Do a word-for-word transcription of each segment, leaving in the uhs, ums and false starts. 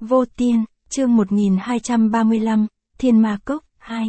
Vô Tiên, chương một nghìn hai trăm ba mươi lăm, Thiên Ma Cốc, hai.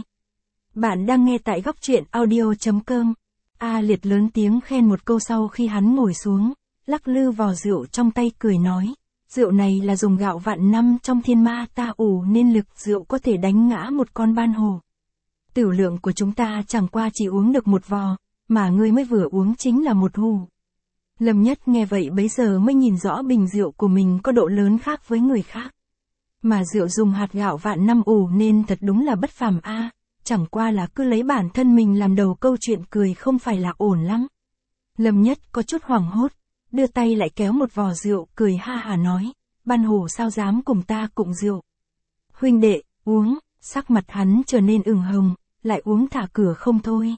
Bạn đang nghe tại góc truyện audio.com. A Liệt lớn tiếng khen một câu sau khi hắn ngồi xuống, lắc lư vò rượu trong tay cười nói, rượu này là dùng gạo vạn năm trong thiên ma ta ủ nên lực rượu có thể đánh ngã một con ban hồ. Tửu lượng của chúng ta chẳng qua chỉ uống được một vò, mà ngươi mới vừa uống chính là một hù. Lâm Nhất nghe vậy bấy giờ mới nhìn rõ bình rượu của mình có độ lớn khác với người khác. Mà rượu dùng hạt gạo vạn năm ủ nên thật đúng là bất phàm a, à, chẳng qua là cứ lấy bản thân mình làm đầu câu chuyện cười không phải là ổn lắm. Lâm Nhất có chút hoảng hốt, đưa tay lại kéo một vò rượu cười ha hà nói, ban hồ sao dám cùng ta cụng rượu. Huynh đệ, uống, sắc mặt hắn trở nên ửng hồng, lại uống thả cửa không thôi.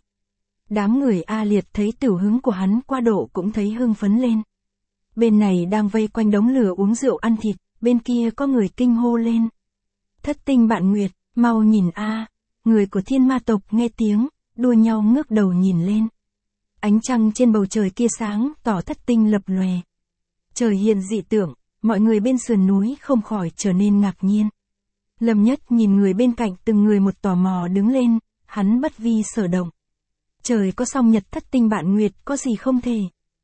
Đám người A Liệt thấy tiểu hứng của hắn qua độ cũng thấy hưng phấn lên. Bên này đang vây quanh đống lửa uống rượu ăn thịt, bên kia có người kinh hô lên. Thất tinh bạn Nguyệt, mau nhìn a, người của thiên ma tộc nghe tiếng, đua nhau ngước đầu nhìn lên. Ánh trăng trên bầu trời kia sáng tỏ thất tinh lập lòe. Trời hiện dị tượng, mọi người bên sườn núi không khỏi trở nên ngạc nhiên. Lâm Nhất nhìn người bên cạnh từng người một tò mò đứng lên, hắn bất vi sở động. Trời có song nhật thất tinh bạn Nguyệt có gì không thể.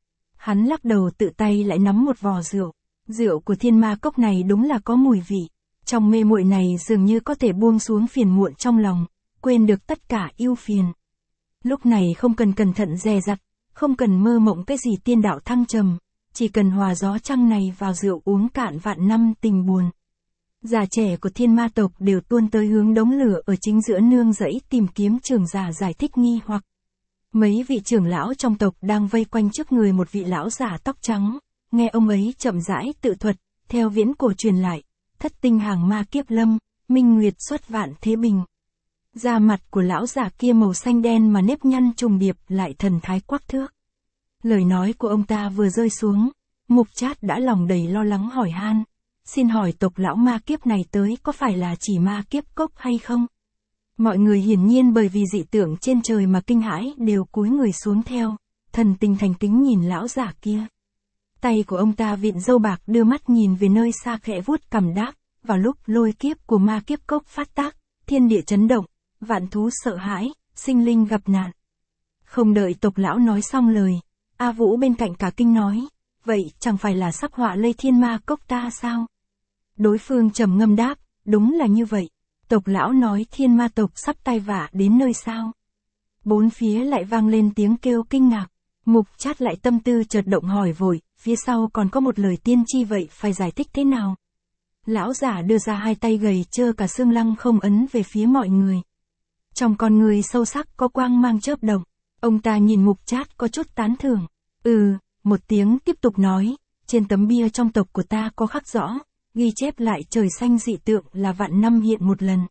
Hắn lắc đầu tự tay lại nắm một vò rượu. Rượu của thiên ma cốc này đúng là có mùi vị. Trong mê muội này dường như có thể buông xuống phiền muộn trong lòng, quên được tất cả ưu phiền. Lúc này không cần cẩn thận dè dặt, không cần mơ mộng cái gì tiên đạo thăng trầm, chỉ cần hòa gió trăng này vào rượu uống cạn vạn năm tình buồn. Già trẻ của thiên ma tộc đều tuôn tới hướng đống lửa ở chính giữa nương rẫy tìm kiếm trưởng giả giải thích nghi hoặc. Mấy vị trưởng lão trong tộc đang vây quanh trước người một vị lão giả tóc trắng, nghe ông ấy chậm rãi tự thuật, theo viễn cổ truyền lại, thất tinh hàng ma kiếp lâm, minh nguyệt xuất vạn thế bình. Da mặt của lão giả kia màu xanh đen mà nếp nhăn trùng điệp lại thần thái quắc thước. Lời nói của ông ta vừa rơi xuống, Mục Trát đã lòng đầy lo lắng hỏi han, xin hỏi tộc lão ma kiếp này tới có phải là chỉ ma kiếp cốc hay không? Mọi người hiển nhiên bởi vì dị tượng trên trời mà kinh hãi đều cúi người xuống theo, thần tình thành kính nhìn lão giả kia. Tay của ông ta vịn râu bạc đưa mắt nhìn về nơi xa khẽ vuốt cằm đáp, vào lúc lôi kiếp của ma kiếp cốc phát tác, thiên địa chấn động, vạn thú sợ hãi, sinh linh gặp nạn. Không đợi tộc lão nói xong lời, A Vũ bên cạnh cả kinh nói, vậy chẳng phải là sắp họa lây thiên ma cốc ta sao? Đối phương trầm ngâm đáp, đúng là như vậy. Tộc lão nói thiên ma tộc sắp tai vạ đến nơi sao? Bốn phía lại vang lên tiếng kêu kinh ngạc. Mục Trát lại tâm tư chợt động hỏi vội, phía sau còn có một lời tiên tri vậy phải giải thích thế nào? Lão giả đưa ra hai tay gầy trơ cả xương lăng không ấn về phía mọi người. Trong con người sâu sắc có quang mang chớp động, ông ta nhìn Mục Trát có chút tán thưởng. Ừ, một tiếng tiếp tục nói, trên tấm bia trong tộc của ta có khắc rõ, ghi chép lại trời xanh dị tượng là vạn năm hiện một lần.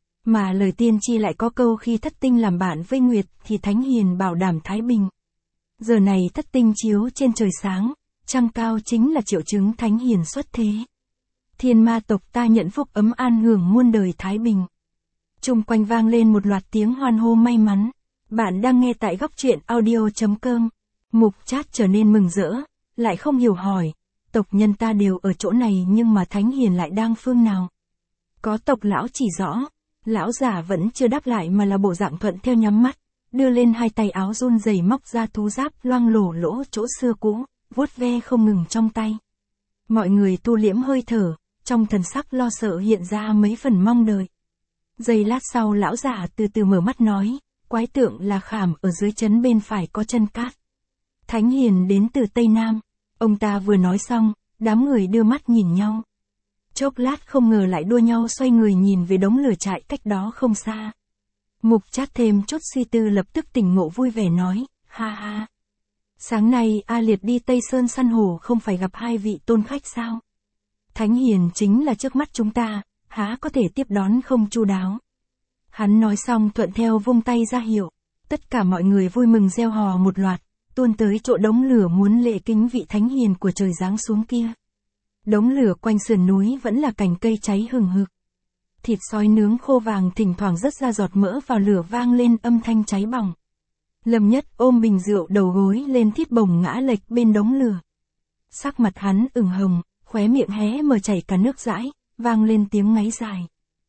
Mà lời tiên tri lại có câu khi thất tinh làm bạn với Nguyệt thì Thánh Hiền bảo đảm thái bình. Giờ này thất tinh chiếu trên trời sáng, trăng cao chính là triệu chứng Thánh Hiền xuất thế. Thiên ma tộc ta nhận phúc ấm an hưởng muôn đời thái bình. Chung quanh vang lên một loạt tiếng hoan hô may mắn. Bạn đang nghe tại góc truyện audio.com. Mục Trát trở nên mừng rỡ, lại không hiểu hỏi, tộc nhân ta đều ở chỗ này nhưng mà Thánh Hiền lại đang phương nào? Có tộc lão chỉ rõ, lão giả vẫn chưa đáp lại mà là bộ dạng thuận theo nhắm mắt, đưa lên hai tay áo run rẩy móc ra thú giáp loang lổ lỗ chỗ xưa cũ, vuốt ve không ngừng trong tay. Mọi người thu liễm hơi thở, trong thần sắc lo sợ hiện ra mấy phần mong đợi. Giây lát sau lão giả từ từ mở mắt nói, quái tượng là khảm ở dưới chân bên phải có chân cát. Thánh Hiền đến từ Tây Nam. Ông ta vừa nói xong, đám người đưa mắt nhìn nhau. Chốc lát không ngờ lại đua nhau xoay người nhìn về đống lửa trại cách đó không xa. Mục Trát thêm chút suy tư lập tức tỉnh ngộ vui vẻ nói, ha ha. Sáng nay A Liệt đi Tây Sơn săn hổ không phải gặp hai vị tôn khách sao? Thánh Hiền chính là trước mắt chúng ta, há có thể tiếp đón không chu đáo. Hắn nói xong thuận theo vung tay ra hiệu. Tất cả mọi người vui mừng reo hò một loạt, tuôn tới chỗ đống lửa muốn lễ kính vị Thánh Hiền của trời giáng xuống kia. Đống lửa quanh sườn núi vẫn là cành cây cháy hừng hực. Thịt sói nướng khô vàng thỉnh thoảng rớt ra giọt mỡ vào lửa vang lên âm thanh cháy bỏng. Lâm Nhất ôm bình rượu đầu gối lên thít bồng ngã lệch bên đống lửa. Sắc mặt hắn ửng hồng, khóe miệng hé mở chảy cả nước dãi, vang lên tiếng ngáy dài.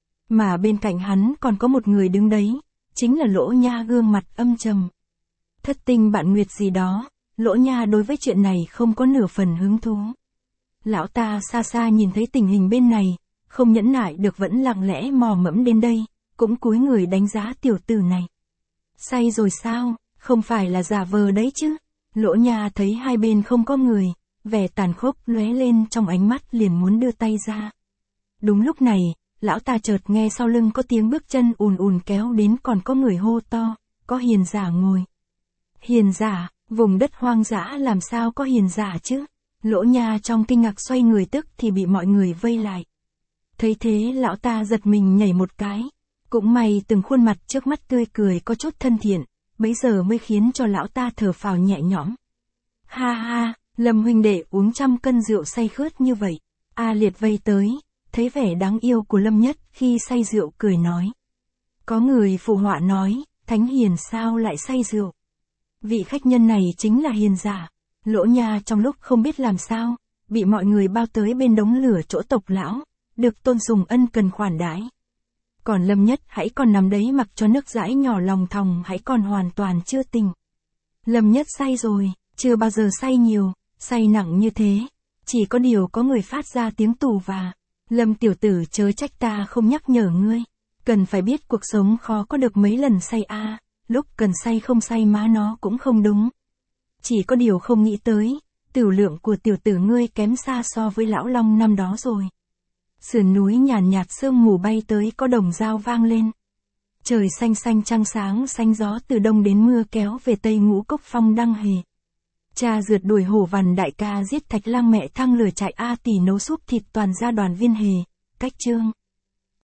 Mà bên cạnh hắn còn có một người đứng đấy, chính là Lỗ Nha gương mặt âm trầm. Thất tinh bạn nguyệt gì đó, Lỗ Nha đối với chuyện này không có nửa phần hứng thú. Lão ta xa xa nhìn thấy tình hình bên này, không nhẫn nại được vẫn lặng lẽ mò mẫm đến đây, cũng cúi người đánh giá tiểu tử này. Say rồi sao, không phải là giả vờ đấy chứ. Lỗ Nha thấy hai bên không có người, vẻ tàn khốc lóe lên trong ánh mắt liền muốn đưa tay ra. Đúng lúc này, lão ta chợt nghe sau lưng có tiếng bước chân ùn ùn kéo đến, còn có người hô to, có hiền giả ngồi. Hiền giả, vùng đất hoang dã làm sao có hiền giả chứ? Lỗ Nha trong kinh ngạc xoay người tức thì bị mọi người vây lại. Thấy thế lão ta giật mình nhảy một cái. Cũng may từng khuôn mặt trước mắt tươi cười có chút thân thiện, bấy giờ mới khiến cho lão ta thở phào nhẹ nhõm. Ha ha, Lâm huynh đệ uống trăm cân rượu say khướt như vậy. A Liệt vây tới, thấy vẻ đáng yêu của Lâm Nhất khi say rượu cười nói. Có người phụ họa nói, Thánh Hiền sao lại say rượu? Vị khách nhân này chính là hiền giả. Lỗ Nha trong lúc không biết làm sao, bị mọi người bao tới bên đống lửa chỗ tộc lão, được tôn sùng ân cần khoản đãi. Còn Lâm Nhất hãy còn nằm đấy mặc cho nước dãi nhỏ lòng thòng, hãy còn hoàn toàn chưa tỉnh. Lâm Nhất say rồi, chưa bao giờ say nhiều, say nặng như thế. Chỉ có điều có người phát ra tiếng tù và, Lâm tiểu tử chớ trách ta không nhắc nhở ngươi. Cần phải biết cuộc sống khó có được mấy lần say a, à, lúc cần say không say má nó cũng không đúng. Chỉ có điều không nghĩ tới, tửu lượng của tiểu tử ngươi kém xa so với lão long năm đó rồi. Sườn núi nhàn nhạt sương mù bay tới, có đồng dao vang lên. Trời xanh xanh trăng sáng xanh, gió từ đông đến mưa kéo về tây, Ngũ Cốc Phong đăng hề. Cha rượt đuổi hổ vằn, đại ca giết thạch lang, mẹ thăng lửa chạy, A tỷ nấu súp thịt toàn gia đoàn viên hề. Cách chương